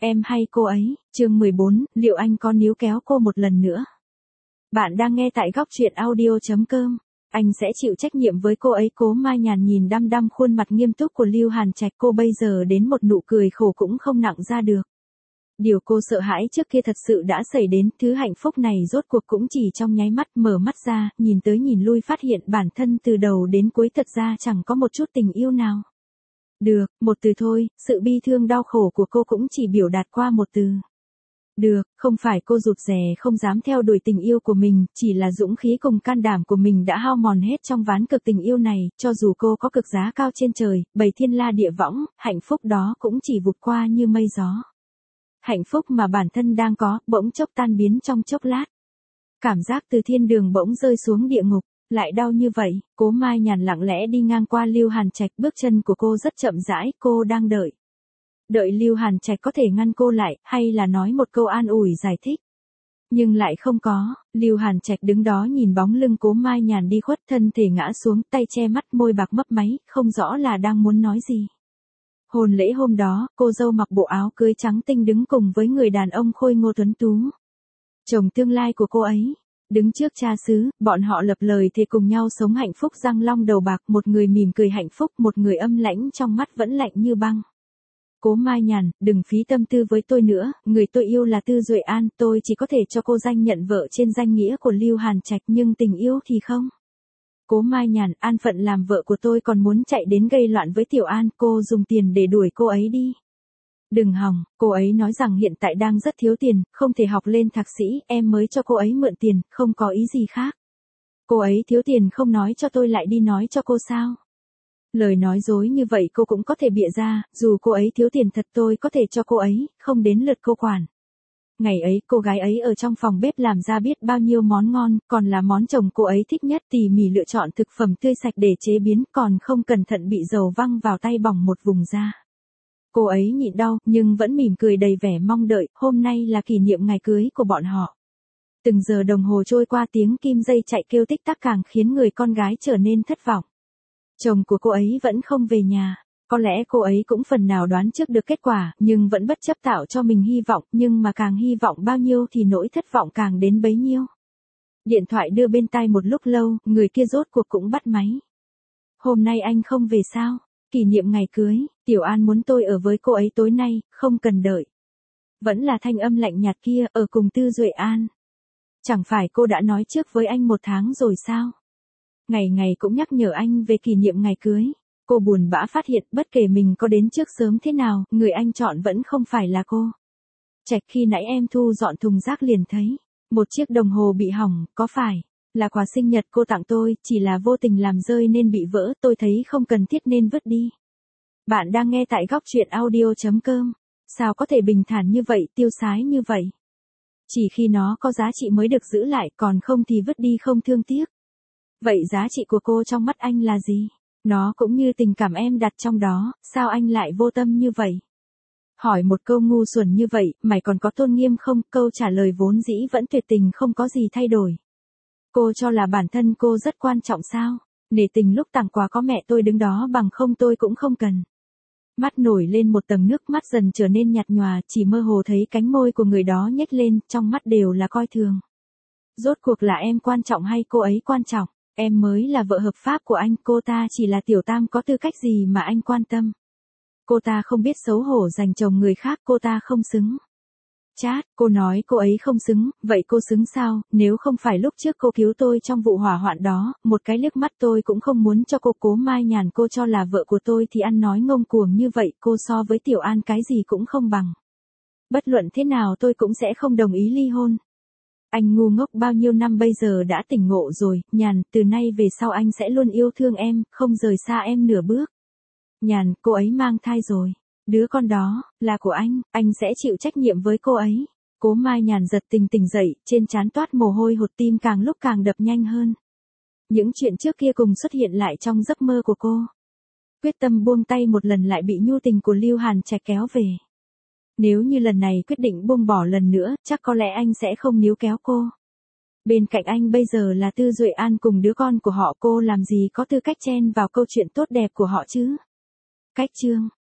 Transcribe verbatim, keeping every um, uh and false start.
Em hay cô ấy, chương mười bốn, liệu anh có níu kéo cô một lần nữa? Bạn đang nghe tại góc truyện audio chấm com. Anh sẽ chịu trách nhiệm với cô ấy. Cố Mai Nhàn nhìn đăm đăm khuôn mặt nghiêm túc của Lưu Hàn Trạch, cô bây giờ đến một nụ cười khổ cũng không nặng ra được. Điều cô sợ hãi trước kia thật sự đã xảy đến, thứ hạnh phúc này rốt cuộc cũng chỉ trong nháy mắt. Mở mắt ra, nhìn tới nhìn lui phát hiện bản thân từ đầu đến cuối thật ra chẳng có một chút tình yêu nào. Được, một từ thôi, sự bi thương đau khổ của cô cũng chỉ biểu đạt qua một từ. Được, không phải cô rụt rè không dám theo đuổi tình yêu của mình, chỉ là dũng khí cùng can đảm của mình đã hao mòn hết trong ván cược tình yêu này, cho dù cô có cực giá cao trên trời, bày thiên la địa võng, hạnh phúc đó cũng chỉ vụt qua như mây gió. Hạnh phúc mà bản thân đang có, bỗng chốc tan biến trong chốc lát. Cảm giác từ thiên đường bỗng rơi xuống địa ngục. Lại đau như vậy. Cố Mai Nhàn lặng lẽ đi ngang qua Lưu Hàn Trạch, bước chân của cô rất chậm rãi, cô đang đợi. Đợi Lưu Hàn Trạch có thể ngăn cô lại, hay là nói một câu an ủi giải thích. Nhưng lại không có, Lưu Hàn Trạch đứng đó nhìn bóng lưng Cố Mai Nhàn đi khuất, thân thể ngã xuống, tay che mắt, môi bạc mấp máy, không rõ là đang muốn nói gì. Hôn lễ hôm đó, cô dâu mặc bộ áo cưới trắng tinh đứng cùng với người đàn ông khôi ngô tuấn tú. Chồng tương lai của cô ấy. Đứng trước cha xứ, bọn họ lập lời thề cùng nhau sống hạnh phúc răng long đầu bạc, một người mỉm cười hạnh phúc, một người âm lãnh trong mắt vẫn lạnh như băng. Cố Mai Nhàn, đừng phí tâm tư với tôi nữa, người tôi yêu là Tư Duệ An, tôi chỉ có thể cho cô danh nhận vợ trên danh nghĩa của Lưu Hàn Trạch, nhưng tình yêu thì không. Cố Mai Nhàn, an phận làm vợ của tôi còn muốn chạy đến gây loạn với Tiểu An, cô dùng tiền để đuổi cô ấy đi. Đừng hòng, cô ấy nói rằng hiện tại đang rất thiếu tiền, không thể học lên thạc sĩ, em mới cho cô ấy mượn tiền, không có ý gì khác. Cô ấy thiếu tiền không nói cho tôi lại đi nói cho cô sao? Lời nói dối như vậy cô cũng có thể bịa ra, dù cô ấy thiếu tiền thật tôi có thể cho cô ấy, không đến lượt cô quản. Ngày ấy cô gái ấy ở trong phòng bếp làm ra biết bao nhiêu món ngon, còn là món chồng cô ấy thích nhất, tỉ mỉ lựa chọn thực phẩm tươi sạch để chế biến, còn không cẩn thận bị dầu văng vào tay bỏng một vùng da. Cô ấy nhịn đau, nhưng vẫn mỉm cười đầy vẻ mong đợi, hôm nay là kỷ niệm ngày cưới của bọn họ. Từng giờ đồng hồ trôi qua, tiếng kim dây chạy kêu tích tắc càng khiến người con gái trở nên thất vọng. Chồng của cô ấy vẫn không về nhà, có lẽ cô ấy cũng phần nào đoán trước được kết quả, nhưng vẫn bất chấp tạo cho mình hy vọng, nhưng mà càng hy vọng bao nhiêu thì nỗi thất vọng càng đến bấy nhiêu. Điện thoại đưa bên tai một lúc lâu, người kia rốt cuộc cũng bắt máy. Hôm nay anh không về sao? Kỷ niệm ngày cưới, Tiểu An muốn tôi ở với cô ấy tối nay, không cần đợi. Vẫn là thanh âm lạnh nhạt kia, ở cùng Tư Duệ An. Chẳng phải cô đã nói trước với anh một tháng rồi sao? Ngày ngày cũng nhắc nhở anh về kỷ niệm ngày cưới. Cô buồn bã phát hiện bất kể mình có đến trước sớm thế nào, người anh chọn vẫn không phải là cô. Trạch, khi nãy em thu dọn thùng rác liền thấy một chiếc đồng hồ bị hỏng, có phải là quà sinh nhật cô tặng tôi, chỉ là vô tình làm rơi nên bị vỡ, tôi thấy không cần thiết nên vứt đi. Bạn đang nghe tại góc truyện audio chấm com. Sao có thể bình thản như vậy, tiêu sái như vậy? Chỉ khi nó có giá trị mới được giữ lại, còn không thì vứt đi không thương tiếc. Vậy giá trị của cô trong mắt anh là gì? Nó cũng như tình cảm em đặt trong đó, sao anh lại vô tâm như vậy? Hỏi một câu ngu xuẩn như vậy, mày còn có tôn nghiêm không? Câu trả lời vốn dĩ vẫn tuyệt tình không có gì thay đổi. Cô cho là bản thân cô rất quan trọng sao? Nể tình lúc tặng quà có mẹ tôi đứng đó, bằng không tôi cũng không cần. Mắt nổi lên một tầng nước, mắt dần trở nên nhạt nhòa, chỉ mơ hồ thấy cánh môi của người đó nhếch lên, trong mắt đều là coi thường. Rốt cuộc là em quan trọng hay cô ấy quan trọng? Em mới là vợ hợp pháp của anh, cô ta chỉ là tiểu tam, có tư cách gì mà anh quan tâm? Cô ta không biết xấu hổ giành chồng người khác, cô ta không xứng. Chát, cô nói cô ấy không xứng, vậy cô xứng sao? Nếu không phải lúc trước cô cứu tôi trong vụ hỏa hoạn đó, một cái liếc mắt tôi cũng không muốn cho cô. Cố Mai Nhàn, cô cho là vợ của tôi thì ăn nói ngông cuồng như vậy, cô so với Tiểu An cái gì cũng không bằng. Bất luận thế nào tôi cũng sẽ không đồng ý ly hôn. Anh ngu ngốc bao nhiêu năm bây giờ đã tỉnh ngộ rồi, Nhàn, từ nay về sau anh sẽ luôn yêu thương em, không rời xa em nửa bước. Nhàn, cô ấy mang thai rồi. Đứa con đó, là của anh, anh sẽ chịu trách nhiệm với cô ấy. Cố Mai Nhàn giật tình tỉnh dậy, trên trán toát mồ hôi hột, tim càng lúc càng đập nhanh hơn. Những chuyện trước kia cùng xuất hiện lại trong giấc mơ của cô. Quyết tâm buông tay một lần lại bị nhu tình của Lưu Hàn Trạch kéo về. Nếu như lần này quyết định buông bỏ lần nữa, chắc có lẽ anh sẽ không níu kéo cô. Bên cạnh anh bây giờ là Tư Duệ An cùng đứa con của họ, cô làm gì có tư cách chen vào câu chuyện tốt đẹp của họ chứ? Cách chương